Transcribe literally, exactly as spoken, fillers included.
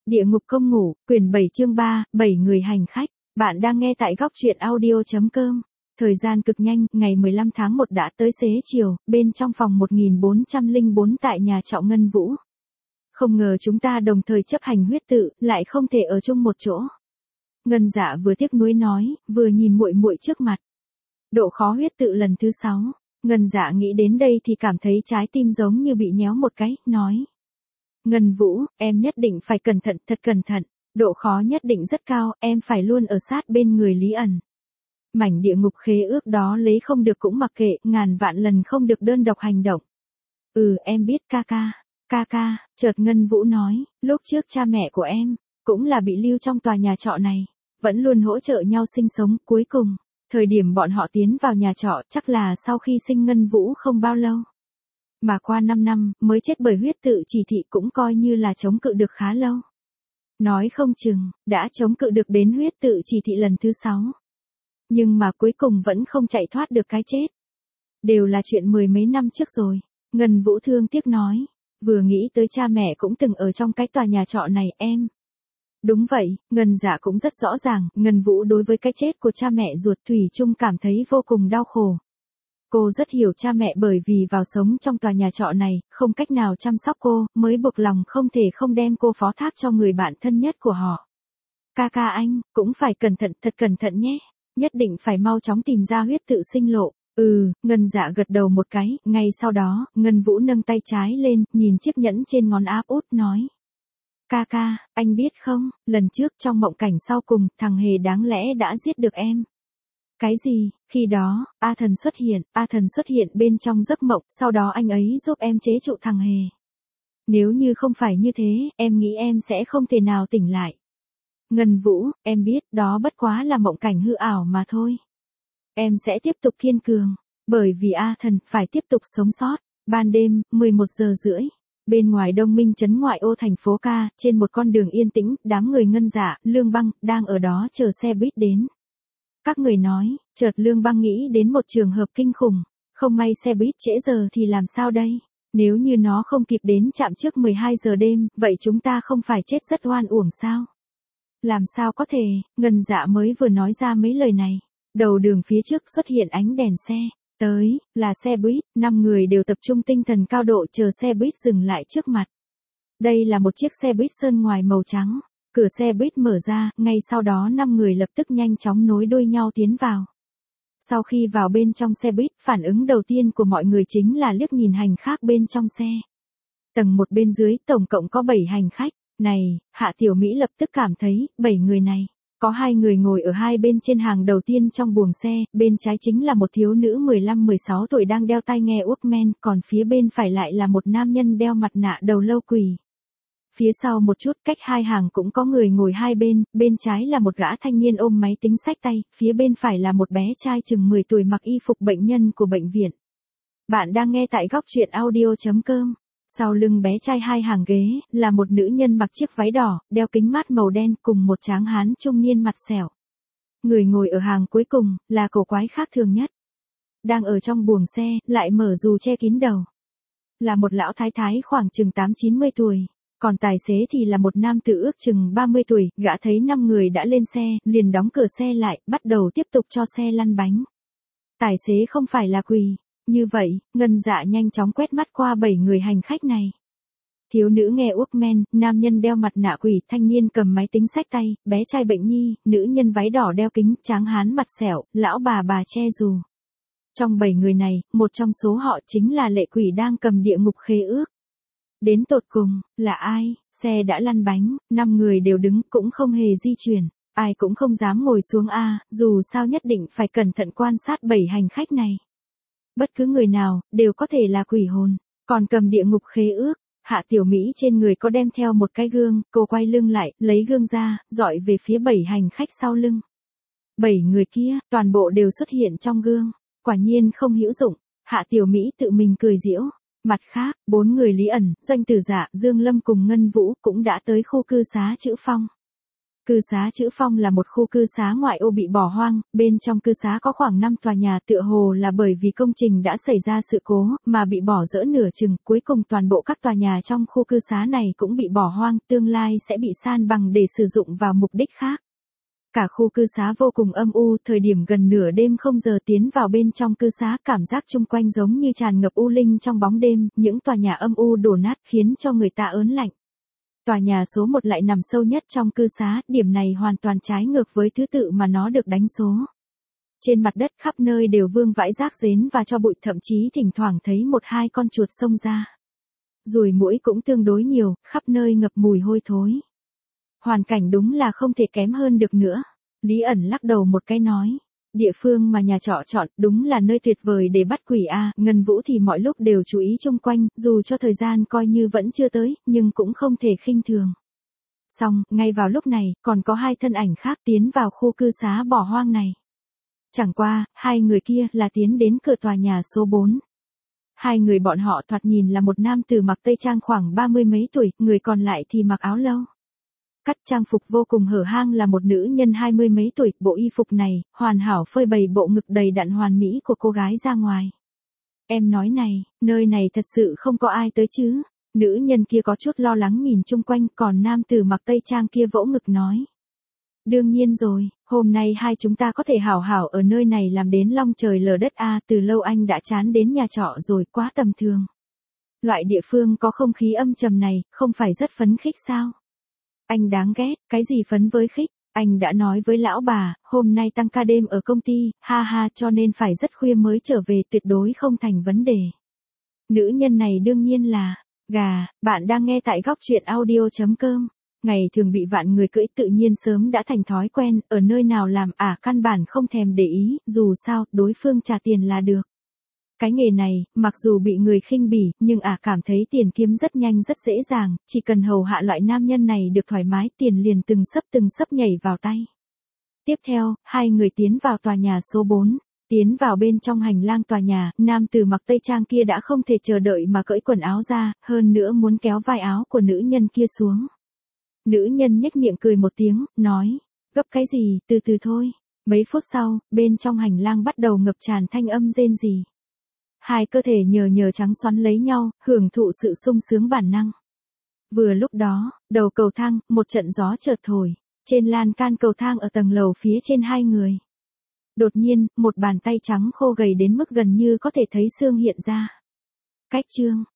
Địa ngục công ngủ, quyển bảy chương ba, bảy người hành khách. Bạn đang nghe tại góc truyện audio chấm com. Thời gian cực nhanh, ngày mười lăm tháng một đã tới xế chiều, bên trong phòng một nghìn bốn trăm lẻ bốn tại nhà trọ Ngân Vũ. Không ngờ chúng ta đồng thời chấp hành huyết tự, lại không thể ở chung một chỗ. Ngân Dạ vừa tiếc nuối nói, vừa nhìn muội muội trước mặt. Độ khó huyết tự lần thứ sáu. Ngân Dạ nghĩ đến đây thì cảm thấy trái tim giống như bị nhéo một cái, nói. Ngân Vũ, em nhất định phải cẩn thận, thật cẩn thận, độ khó nhất định rất cao, em phải luôn ở sát bên người Lý ẩn. Mảnh địa ngục khế ước đó lấy không được cũng mặc kệ, ngàn vạn lần không được đơn độc hành động. Ừ, em biết ca ca, ca ca, chợt Ngân Vũ nói, lúc trước cha mẹ của em, cũng là bị lưu trong tòa nhà trọ này, vẫn luôn hỗ trợ nhau sinh sống, cuối cùng, thời điểm bọn họ tiến vào nhà trọ chắc là sau khi sinh Ngân Vũ không bao lâu. Mà qua năm năm, mới chết bởi huyết tự chỉ thị cũng coi như là chống cự được khá lâu. Nói không chừng, đã chống cự được đến huyết tự chỉ thị lần thứ sáu. Nhưng mà cuối cùng vẫn không chạy thoát được cái chết. Đều là chuyện mười mấy năm trước rồi. Ngân Vũ thương tiếc nói. Vừa nghĩ tới cha mẹ cũng từng ở trong cái tòa nhà trọ này em. Đúng vậy, Ngân Dạ cũng rất rõ ràng, Ngân Vũ đối với cái chết của cha mẹ ruột thủy chung cảm thấy vô cùng đau khổ. Cô rất hiểu cha mẹ bởi vì vào sống trong tòa nhà trọ này, không cách nào chăm sóc cô, mới buộc lòng không thể không đem cô phó thác cho người bạn thân nhất của họ. Ca ca anh, cũng phải cẩn thận, thật cẩn thận nhé. Nhất định phải mau chóng tìm ra huyết tự sinh lộ. Ừ, Ngân Dạ gật đầu một cái, ngay sau đó, Ngân Vũ nâng tay trái lên, nhìn chiếc nhẫn trên ngón áp út nói. Ca ca, anh biết không, lần trước trong mộng cảnh sau cùng, thằng Hề đáng lẽ đã giết được em. Cái gì, khi đó, A Thần xuất hiện, A Thần xuất hiện bên trong giấc mộng, sau đó anh ấy giúp em chế trụ thằng Hề. Nếu như không phải như thế, em nghĩ em sẽ không thể nào tỉnh lại. Ngân Vũ, em biết, đó bất quá là mộng cảnh hư ảo mà thôi. Em sẽ tiếp tục kiên cường, bởi vì A Thần phải tiếp tục sống sót. Ban đêm, mười một giờ rưỡi. Bên ngoài Đông Minh trấn ngoại ô thành phố Ca, trên một con đường yên tĩnh, đám người Ngân Dạ, Lương Băng, đang ở đó chờ xe buýt đến. Các người nói, chợt Lương Băng nghĩ đến một trường hợp kinh khủng, không may xe buýt trễ giờ thì làm sao đây? Nếu như nó không kịp đến trạm trước mười hai giờ đêm, vậy chúng ta không phải chết rất oan uổng sao? Làm sao có thể, Ngân Dạ mới vừa nói ra mấy lời này. Đầu đường phía trước xuất hiện ánh đèn xe, tới, là xe buýt, năm người đều tập trung tinh thần cao độ chờ xe buýt dừng lại trước mặt. Đây là một chiếc xe buýt sơn ngoài màu trắng. Cửa xe buýt mở ra, ngay sau đó năm người lập tức nhanh chóng nối đuôi nhau tiến vào. Sau khi vào bên trong xe buýt, phản ứng đầu tiên của mọi người chính là liếc nhìn hành khách bên trong xe. Tầng một bên dưới, tổng cộng có bảy hành khách. Này, Hạ Tiểu Mỹ lập tức cảm thấy, bảy người này. Có hai người ngồi ở hai bên trên hàng đầu tiên trong buồng xe, bên trái chính là một thiếu nữ mười lăm mười sáu tuổi đang đeo tai nghe Walkman, còn phía bên phải lại là một nam nhân đeo mặt nạ đầu lâu quỷ. Phía sau một chút cách hai hàng cũng có người ngồi hai bên, bên trái là một gã thanh niên ôm máy tính xách tay, phía bên phải là một bé trai chừng mười tuổi mặc y phục bệnh nhân của bệnh viện. Bạn đang nghe tại góc truyện audio chấm com. Sau lưng bé trai hai hàng ghế, là một nữ nhân mặc chiếc váy đỏ, đeo kính mát màu đen cùng một tráng hán trung niên mặt sẹo. Người ngồi ở hàng cuối cùng, là cổ quái khác thường nhất. Đang ở trong buồng xe, lại mở dù che kín đầu. Là một lão thái thái khoảng chừng tám chín mươi tuổi. Còn tài xế thì là một nam tử ước chừng ba mươi tuổi, gã thấy năm người đã lên xe, liền đóng cửa xe lại, bắt đầu tiếp tục cho xe lăn bánh. Tài xế không phải là quỷ. Như vậy, Ngân Dạ nhanh chóng quét mắt qua bảy người hành khách này. Thiếu nữ nghe Walkman, nam nhân đeo mặt nạ quỷ, thanh niên cầm máy tính xách tay, bé trai bệnh nhi, nữ nhân váy đỏ đeo kính, tráng hán mặt sẹo, lão bà bà che dù. Trong bảy người này, một trong số họ chính là lệ quỷ đang cầm địa ngục khế ước. Đến tột cùng, là ai? Xe đã lăn bánh, năm người đều đứng, cũng không hề di chuyển. Ai cũng không dám ngồi xuống a, dù sao nhất định phải cẩn thận quan sát bảy hành khách này. Bất cứ người nào, đều có thể là quỷ hồn. Còn cầm địa ngục khế ước, Hạ Tiểu Mỹ trên người có đem theo một cái gương, cô quay lưng lại, lấy gương ra, dọi về phía bảy hành khách sau lưng. Bảy người kia, toàn bộ đều xuất hiện trong gương. Quả nhiên không hữu dụng, Hạ Tiểu Mỹ tự mình cười giễu. Mặt khác, bốn người Lý ẩn, Doanh Tử Dạ, Dương Lâm cùng Ngân Vũ cũng đã tới khu cư xá Chữ Phong. Cư xá Chữ Phong là một khu cư xá ngoại ô bị bỏ hoang, bên trong cư xá có khoảng năm tòa nhà, tựa hồ là bởi vì công trình đã xảy ra sự cố, mà bị bỏ dỡ nửa chừng, cuối cùng toàn bộ các tòa nhà trong khu cư xá này cũng bị bỏ hoang, tương lai sẽ bị san bằng để sử dụng vào mục đích khác. Cả khu cư xá vô cùng âm u, thời điểm gần nửa đêm không giờ tiến vào bên trong cư xá, cảm giác chung quanh giống như tràn ngập u linh trong bóng đêm, những tòa nhà âm u đổ nát khiến cho người ta ớn lạnh. Tòa nhà số một lại nằm sâu nhất trong cư xá, điểm này hoàn toàn trái ngược với thứ tự mà nó được đánh số. Trên mặt đất khắp nơi đều vương vãi rác rến và tro bụi, thậm chí thỉnh thoảng thấy một hai con chuột xông ra. Ruồi muỗi cũng tương đối nhiều, khắp nơi ngập mùi hôi thối. Hoàn cảnh đúng là không thể kém hơn được nữa. Lý ẩn lắc đầu một cái nói. Địa phương mà nhà trọ chọn đúng là nơi tuyệt vời để bắt quỷ a. Ngân Vũ thì mọi lúc đều chú ý chung quanh, dù cho thời gian coi như vẫn chưa tới, nhưng cũng không thể khinh thường. Xong, ngay vào lúc này, còn có hai thân ảnh khác tiến vào khu cư xá bỏ hoang này. Chẳng qua, hai người kia là tiến đến cửa tòa nhà số bốn. Hai người bọn họ thoạt nhìn là một nam tử mặc tây trang khoảng ba mươi mấy tuổi, người còn lại thì mặc áo lâu. Cắt trang phục vô cùng hở hang là một nữ nhân hai mươi mấy tuổi, bộ y phục này, hoàn hảo phơi bày bộ ngực đầy đặn hoàn mỹ của cô gái ra ngoài. Em nói này, nơi này thật sự không có ai tới chứ? Nữ nhân kia có chút lo lắng nhìn chung quanh, còn nam tử mặc tây trang kia vỗ ngực nói. Đương nhiên rồi, hôm nay hai chúng ta có thể hảo hảo ở nơi này làm đến long trời lở đất a. Từ lâu anh đã chán đến nhà trọ rồi, quá tầm thường. Loại địa phương có không khí âm trầm này, không phải rất phấn khích sao? Anh đáng ghét, cái gì phấn với khích, anh đã nói với lão bà, hôm nay tăng ca đêm ở công ty, ha ha, cho nên phải rất khuya mới trở về, tuyệt đối không thành vấn đề. Nữ nhân này đương nhiên là, gà, bạn đang nghe tại góc truyện audio.com. Ngày thường bị vạn người cưỡi tự nhiên sớm đã thành thói quen, ở nơi nào làm à căn bản không thèm để ý, dù sao, đối phương trả tiền là được. Cái nghề này, mặc dù bị người khinh bỉ, nhưng ả à cảm thấy tiền kiếm rất nhanh rất dễ dàng, chỉ cần hầu hạ loại nam nhân này được thoải mái, tiền liền từng sấp từng sấp nhảy vào tay. Tiếp theo, hai người tiến vào tòa nhà số bốn. Tiến vào bên trong hành lang tòa nhà, nam tử mặc tây trang kia đã không thể chờ đợi mà cởi quần áo ra, hơn nữa muốn kéo vai áo của nữ nhân kia xuống. Nữ nhân nhếch miệng cười một tiếng, nói, gấp cái gì, từ từ thôi. Mấy phút sau, bên trong hành lang bắt đầu ngập tràn thanh âm rên rỉ. Hai cơ thể nhờ nhờ trắng xoắn lấy nhau, hưởng thụ sự sung sướng bản năng. Vừa lúc đó, đầu cầu thang, một trận gió chợt thổi, trên lan can cầu thang ở tầng lầu phía trên hai người. Đột nhiên, một bàn tay trắng khô gầy đến mức gần như có thể thấy xương hiện ra. Cách chương,